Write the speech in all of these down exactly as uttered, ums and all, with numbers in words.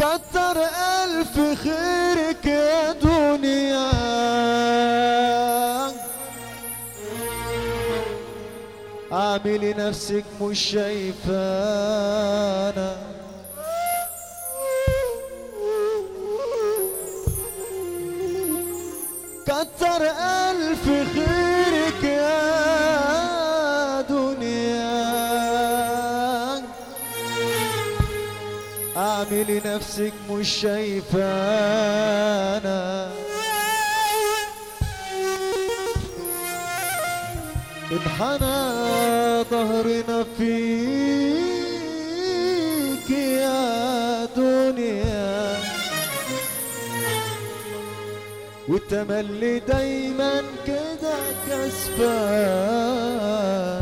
كتر ألف خيرك يا دنيا، اعملي نفسك مش شايفانا. كتر ألف خيرك يا دنيا، اعملي نفسك مش شايفانا. انحنى ظهرنا فيك يا دنيا، والتملي دايما كده كسبان.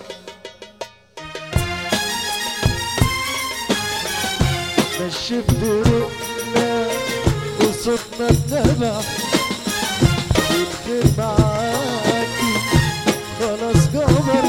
نشف طرقنا وصوتنا اتبع، والخير معاكي خلاص جبر،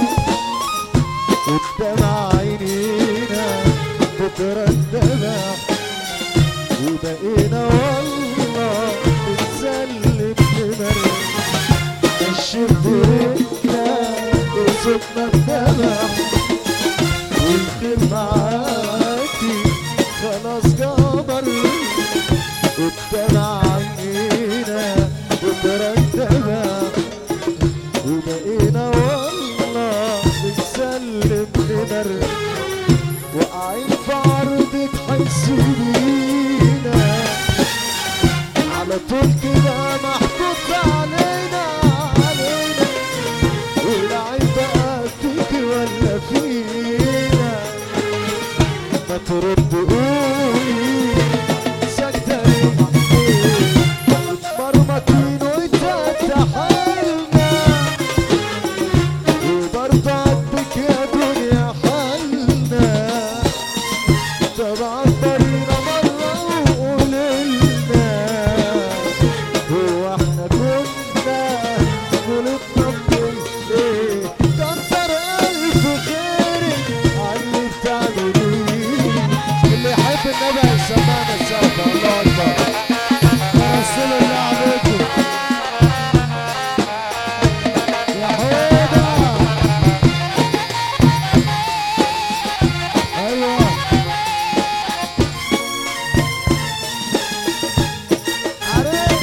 قدام عينينا بكرة الدمع، وبقينا والله بنسلم لمر. نشف طرقنا وصوتنا اتبع، والخير معاكي خلاص جبر، قدام عينينا بكرة الدمع، وبقينا والله بنسلم لمر. واقعين في عرضك حيسيبينا، على طول كده محطوط علينا علينا، والعين بقى فيك ولا فينا؟ ما ترد قولي ساكتة ليه؟ متمرمطين وتتحايلنا، وبرضه عندك يا دنيا حالنا. طب عبرينا مرة وقوللنا، هو احنا كنا غلطنا بايه؟ كتر ألف خيرك عاللي بتعمليه. اللي يحب النبي هيسمعنا السقف. الله أكبر، رسول الله عليكم يا حوده. ايوه عريس،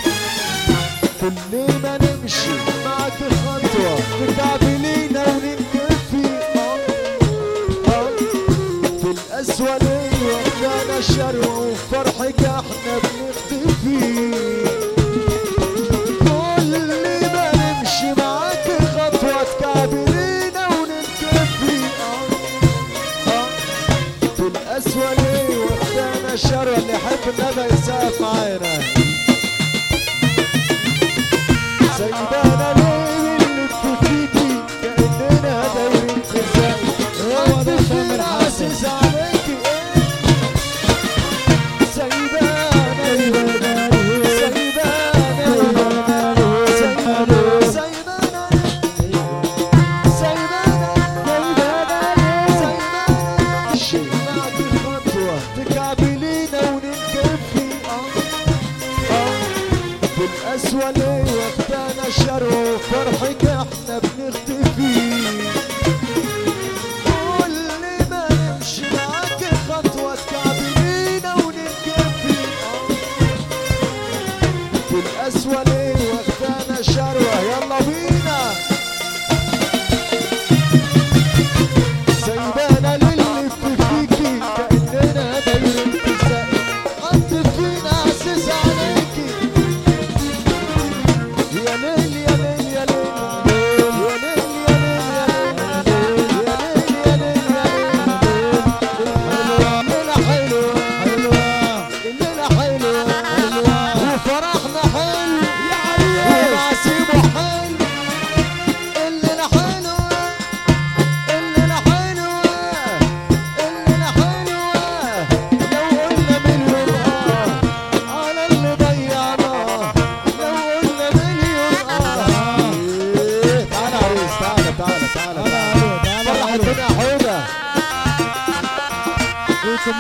كل ما نمشي معك خطوة تكعبلينا وننكفي. اه في القسوة ليه واخدانا شروة، وفرحك احنا بنختفي. كل ما نمشي معك خطوة تكعبلينا وننكفي. اه اه في القسوة ليه واخدانا شروة. اللي يحب النبي يسقف معانا. سايبانا ليه بنلف فيكي كأننا دايرين خزاي؟ هو ده تامر حاسس عليكي ايه؟ سايبانا سايبانا سايبانا سايبانا سايبانا نمشي معك الخطوة تكعبلينا وننكفي. اه اه في القسوة ليه واخدانا شرو، فرحك احنا بنختفي. كل ما نمشي معاك خطوة تكعبلينا وننكفي. اه في القسوة ليه